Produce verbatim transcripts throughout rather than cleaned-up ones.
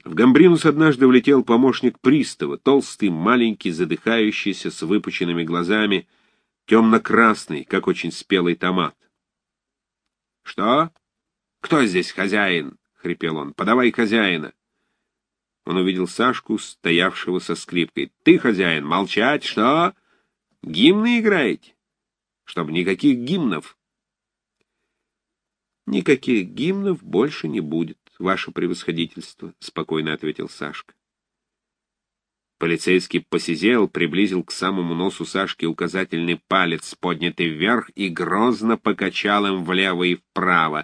В Гамбринус однажды влетел помощник пристава, толстый, маленький, задыхающийся, с выпученными глазами, темно-красный, как очень спелый томат. — Что? Кто здесь хозяин? — хрипел он. — Подавай хозяина. Он увидел Сашку, стоявшего со скрипкой. — Ты хозяин, молчать, что? Гимны играете? Чтоб никаких гимнов. — Никаких гимнов больше не будет, ваше превосходительство, — спокойно ответил Сашка. Полицейский посизел, приблизил к самому носу Сашки указательный палец, поднятый вверх, и грозно покачал им влево и вправо.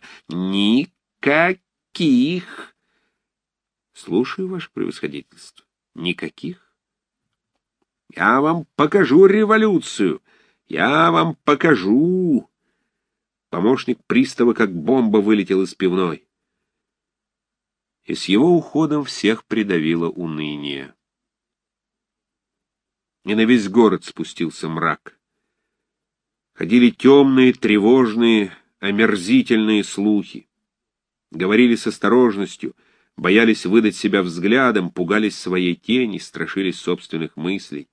Никаких! Слушаю, ваше превосходительство. Никаких? Я вам покажу революцию! Я вам покажу! Помощник пристава как бомба вылетел из пивной. И с его уходом всех придавило уныние. И на весь город спустился мрак. Ходили темные, тревожные, омерзительные слухи. Говорили с осторожностью, боялись выдать себя взглядом, пугались своей тени, страшились собственных мыслей.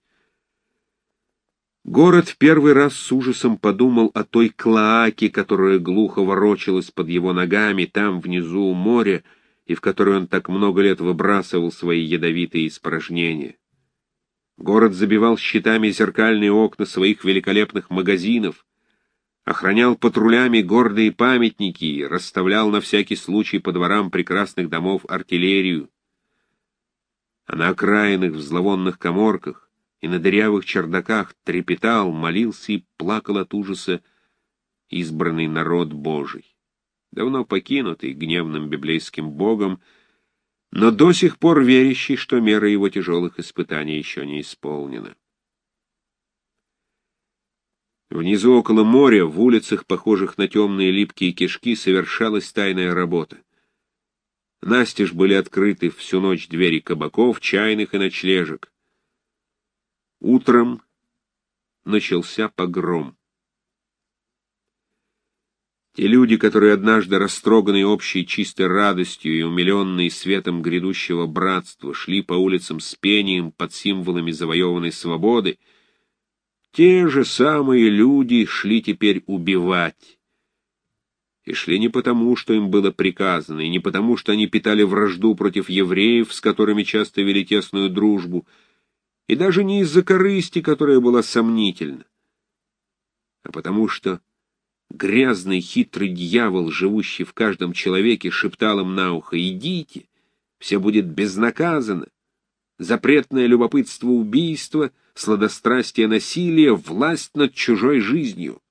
Город в первый раз с ужасом подумал о той клоаке, которая глухо ворочалась под его ногами там, внизу у моря, и в которой он так много лет выбрасывал свои ядовитые испражнения. Город забивал щитами зеркальные окна своих великолепных магазинов, охранял патрулями гордые памятники и расставлял на всякий случай по дворам прекрасных домов артиллерию. А на окраинах, в зловонных каморках и на дырявых чердаках трепетал, молился и плакал от ужаса избранный народ Божий, давно покинутый гневным библейским Богом, но до сих пор верящий, что мера его тяжелых испытаний еще не исполнена. Внизу около моря, в улицах, похожих на темные липкие кишки, совершалась тайная работа. Настежь были открыты всю ночь двери кабаков, чайных и ночлежек. Утром начался погром. Те люди, которые однажды, растроганные общей чистой радостью и умиленные светом грядущего братства, шли по улицам с пением под символами завоеванной свободы, те же самые люди шли теперь убивать. И шли не потому, что им было приказано, и не потому, что они питали вражду против евреев, с которыми часто вели тесную дружбу, и даже не из-за корысти, которая была сомнительна, а потому что грязный хитрый дьявол, живущий в каждом человеке, шептал им на ухо: «Идите, все будет безнаказанно. Запретное любопытство убийства, сладострастие насилия, власть над чужой жизнью».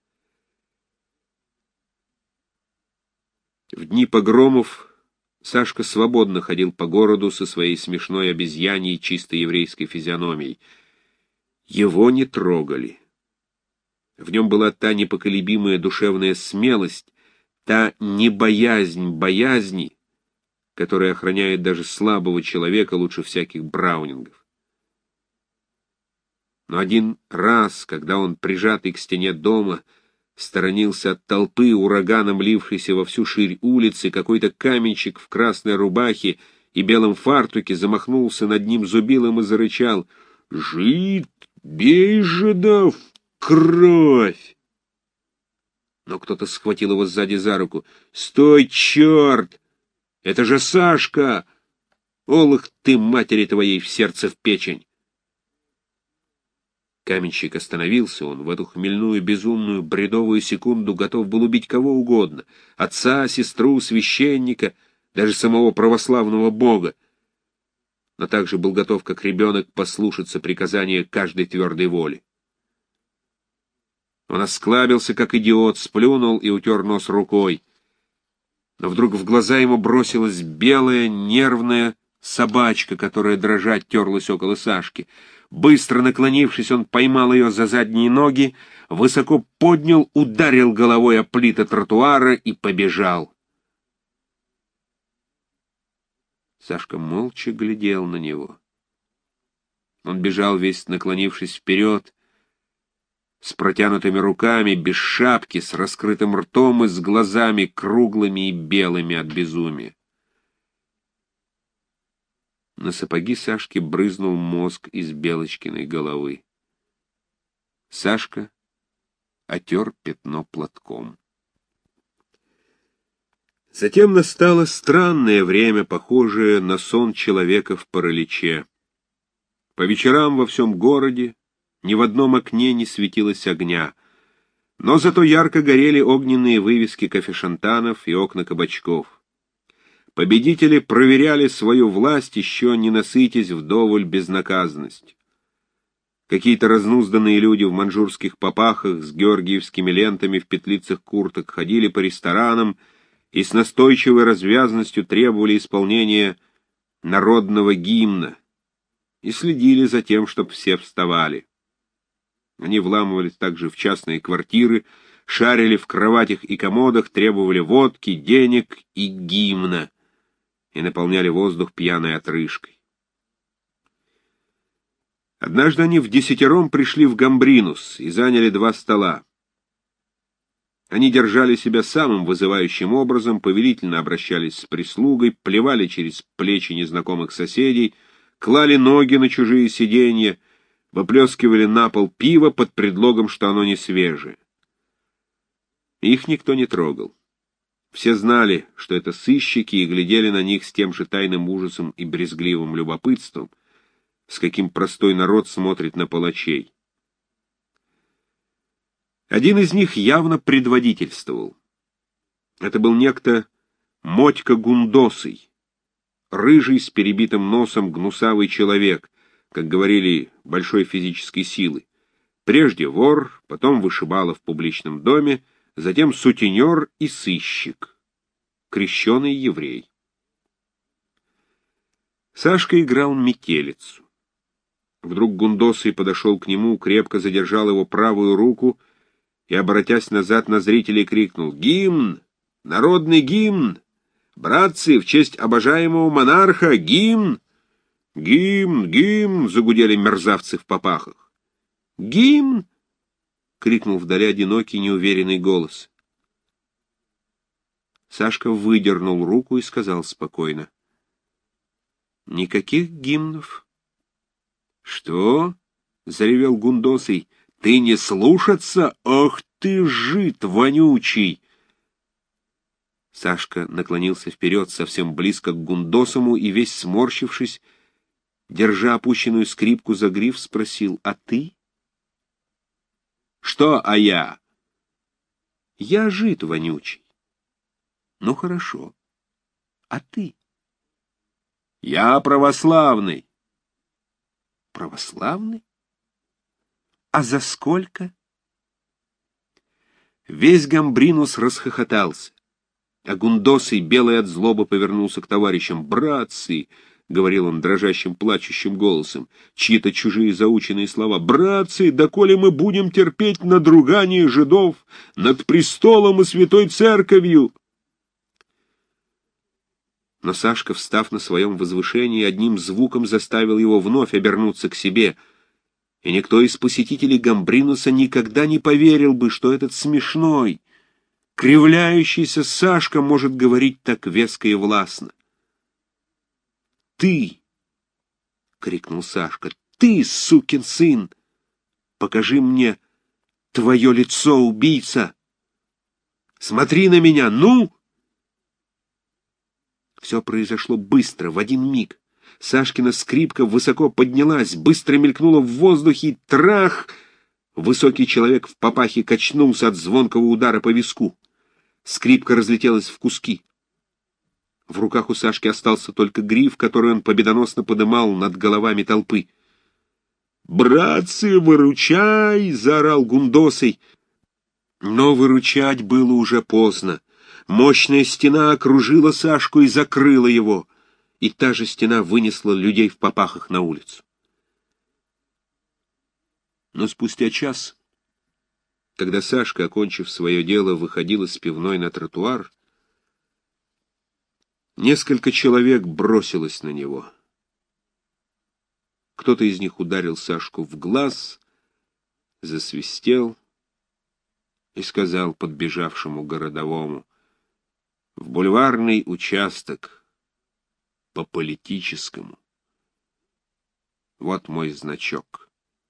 В дни погромов Сашка свободно ходил по городу со своей смешной обезьяньей чисто еврейской физиономией. Его не трогали. В нем была та непоколебимая душевная смелость, та небоязнь боязни, которая охраняет даже слабого человека лучше всяких браунингов. Но один раз, когда он, прижатый к стене дома, сторонился от толпы, ураганом лившейся во всю ширь улицы, какой-то каменщик в красной рубахе и белом фартуке замахнулся над ним зубилом и зарычал: «Жид, бей жидов! Кровь!» Но кто-то схватил его сзади за руку. «Стой, черт! Это же Сашка! Олых ты, матери твоей, в сердце в печень!» Каменщик остановился, он в эту хмельную, безумную, бредовую секунду готов был убить кого угодно — отца, сестру, священника, даже самого православного Бога, но также был готов, как ребенок, послушаться приказания каждой твердой воли. Он осклабился, как идиот, сплюнул и утер нос рукой. Но вдруг в глаза ему бросилась белая, нервная собачка, которая дрожать терлась около Сашки. Быстро наклонившись, он поймал ее за задние ноги, высоко поднял, ударил головой о плиты тротуара и побежал. Сашка молча глядел на него. Он бежал весь наклонившись вперед, с протянутыми руками, без шапки, с раскрытым ртом и с глазами круглыми и белыми от безумия. На сапоги Сашки брызнул мозг из Белочкиной головы. Сашка отер пятно платком. Затем настало странное время, похожее на сон человека в параличе. По вечерам во всем городе ни в одном окне не светилось огня, но зато ярко горели огненные вывески кафешантанов и окна кабачков. Победители проверяли свою власть, еще не насытясь вдоволь безнаказанностью. Какие-то разнузданные люди в манжурских папахах с георгиевскими лентами в петлицах курток ходили по ресторанам и с настойчивой развязностью требовали исполнения народного гимна и следили за тем, чтобы все вставали. Они вламывались также в частные квартиры, шарили в кроватях и комодах, требовали водки, денег и гимна и наполняли воздух пьяной отрыжкой. Однажды они вдесятером пришли в Гамбринус и заняли два стола. Они держали себя самым вызывающим образом, повелительно обращались с прислугой, плевали через плечи незнакомых соседей, клали ноги на чужие сиденья, выплескивали на пол пиво под предлогом, что оно не свежее. Их никто не трогал. Все знали, что это сыщики, и глядели на них с тем же тайным ужасом и брезгливым любопытством, с каким простой народ смотрит на палачей. Один из них явно предводительствовал. Это был некто Мотька Гундосый, рыжий с перебитым носом гнусавый человек, как говорили, большой физической силы. Прежде вор, потом вышибала в публичном доме, затем сутенер и сыщик, крещеный еврей. Сашка играл метелицу. Вдруг Гундосый подошел к нему, крепко задержал его правую руку и, обратясь назад на зрителей, крикнул: «Гимн! Народный гимн! Братцы, в честь обожаемого монарха, гимн!» «Гимн! Гимн!» — загудели мерзавцы в попахах. «Гимн!» — крикнул вдали одинокий неуверенный голос. Сашка выдернул руку и сказал спокойно: «Никаких гимнов». «Что?» — заревел Гундосый. «Ты не слушаться? Ах ты, жид вонючий!» Сашка наклонился вперед совсем близко к Гундосому и, весь сморщившись, держа опущенную скрипку за гриф, спросил: «А ты?» «Что «а я»?» «Я жид вонючий». «Ну хорошо. А ты?» «Я православный». «Православный? А за сколько?» Весь Гамбринус расхохотался, а Гундосый, белый от злобы, повернулся к товарищам. «Братцы!» — говорил он дрожащим, плачущим голосом, чьи-то чужие заученные слова. «Братцы, доколе мы будем терпеть надругание жидов над престолом и святой церковью?» Но Сашка, встав на своем возвышении, одним звуком заставил его вновь обернуться к себе, и никто из посетителей Гамбринуса никогда не поверил бы, что этот смешной, кривляющийся Сашка может говорить так веско и властно. «Ты!» — крикнул Сашка. «Ты, сукин сын! Покажи мне твое лицо, убийца! Смотри на меня, ну!» Все произошло быстро, в один миг. Сашкина скрипка высоко поднялась, быстро мелькнула в воздухе, и трах! Высокий человек в папахе качнулся от звонкого удара по виску. Скрипка разлетелась в куски. В руках у Сашки остался только гриф, который он победоносно подымал над головами толпы. «Братцы, выручай!» — заорал Гундосый. Но выручать было уже поздно. Мощная стена окружила Сашку и закрыла его, и та же стена вынесла людей в попахах на улицу. Но спустя час, когда Сашка, окончив свое дело, выходил из пивной на тротуар, несколько человек бросилось на него. Кто-то из них ударил Сашку в глаз, засвистел и сказал подбежавшему городовому: «В бульварный участок, по политическому». Вот мой значок.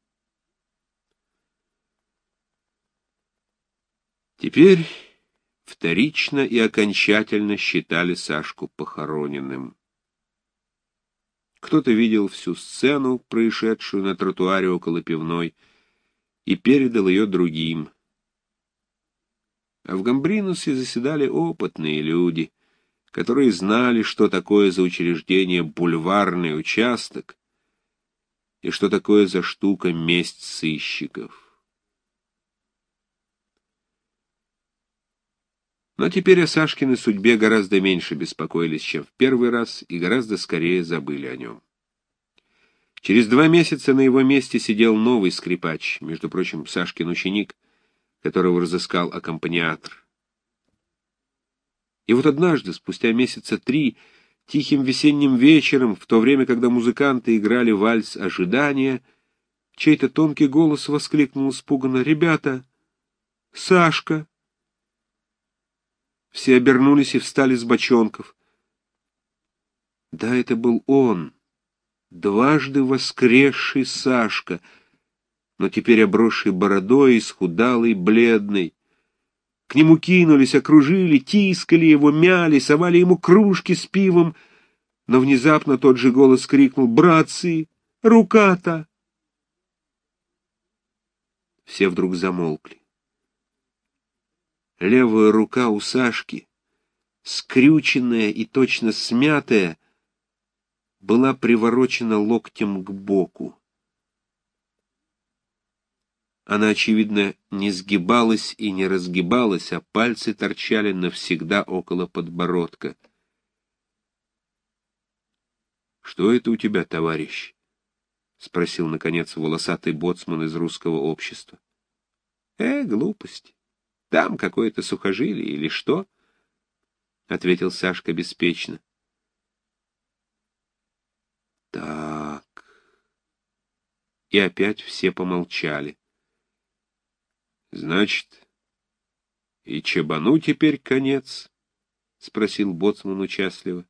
Теперь вторично и окончательно считали Сашку похороненным. Кто-то видел всю сцену, происшедшую на тротуаре около пивной, и передал ее другим. А в Гамбринусе заседали опытные люди, которые знали, что такое за учреждение бульварный участок и что такое за штука месть сыщиков. Но теперь о Сашкиной судьбе гораздо меньше беспокоились, чем в первый раз, и гораздо скорее забыли о нем. Через два месяца на его месте сидел новый скрипач, между прочим, Сашкин ученик, которого разыскал аккомпаниатор. И вот однажды, спустя месяца три, тихим весенним вечером, в то время, когда музыканты играли вальс ожидания, чей-то тонкий голос воскликнул испуганно: «Ребята! Сашка!» Все обернулись и встали с бочонков. Да, это был он, дважды воскресший Сашка, но теперь обросший бородой, исхудалый, бледный. К нему кинулись, окружили, тискали его, мяли, совали ему кружки с пивом, но внезапно тот же голос крикнул: «Братцы, рука-то!» Все вдруг замолкли. Левая рука у Сашки, скрюченная и точно смятая, была приворочена локтем к боку. Она, очевидно, не сгибалась и не разгибалась, а пальцы торчали навсегда около подбородка. «Что это у тебя, товарищ?» — спросил, наконец, волосатый боцман из русского общества. «Э, глупость. Там какое-то сухожилие или что?» — ответил Сашка беспечно. «Так...» И опять все помолчали. «Значит, и Чабану теперь конец?» — спросил боцман участливо.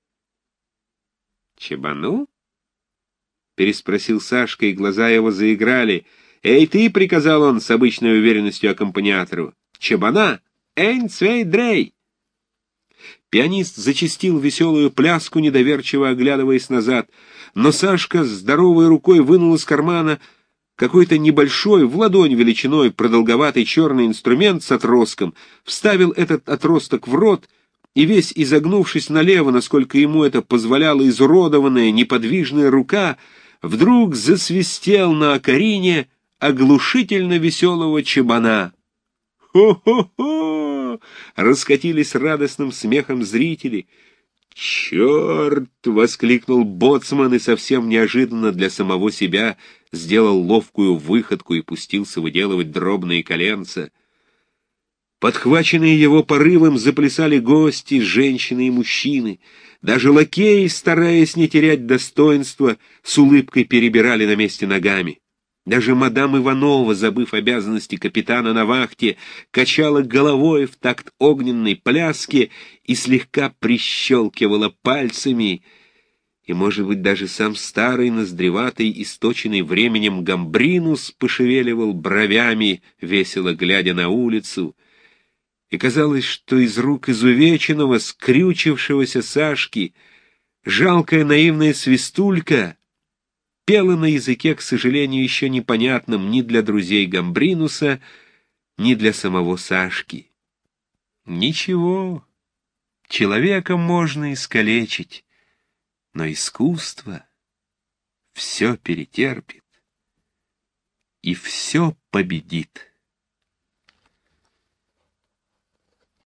«Чабану?» — переспросил Сашка, и глаза его заиграли. «Эй, ты!» — приказал он с обычной уверенностью аккомпаниатору. «Чабана! Эйн, цвей, дрей!» Пианист зачастил веселую пляску, недоверчиво оглядываясь назад, но Сашка здоровой рукой вынул из кармана какой-то небольшой, в ладонь величиной, продолговатый черный инструмент с отростком, вставил этот отросток в рот и, весь изогнувшись налево, насколько ему это позволяла изуродованная, неподвижная рука, вдруг засвистел на окарине оглушительно веселого чабана. «Хо-хо-хо!» — раскатились радостным смехом зрители. «Черт!» — воскликнул боцман и совсем неожиданно для самого себя сделал ловкую выходку и пустился выделывать дробные коленца. Подхваченные его порывом заплясали гости, женщины и мужчины. Даже лакеи, стараясь не терять достоинства, с улыбкой перебирали на месте ногами. Даже мадам Иванова, забыв обязанности капитана на вахте, качала головой в такт огненной пляски и слегка прищелкивала пальцами, и, может быть, даже сам старый, ноздреватый, источенный временем Гамбринус пошевеливал бровями, весело глядя на улицу, и казалось, что из рук изувеченного, скрючившегося Сашки жалкая наивная свистулька пела на языке, к сожалению, еще непонятном ни для друзей Гамбринуса, ни для самого Сашки. Ничего, человека можно искалечить, но искусство все перетерпит и все победит.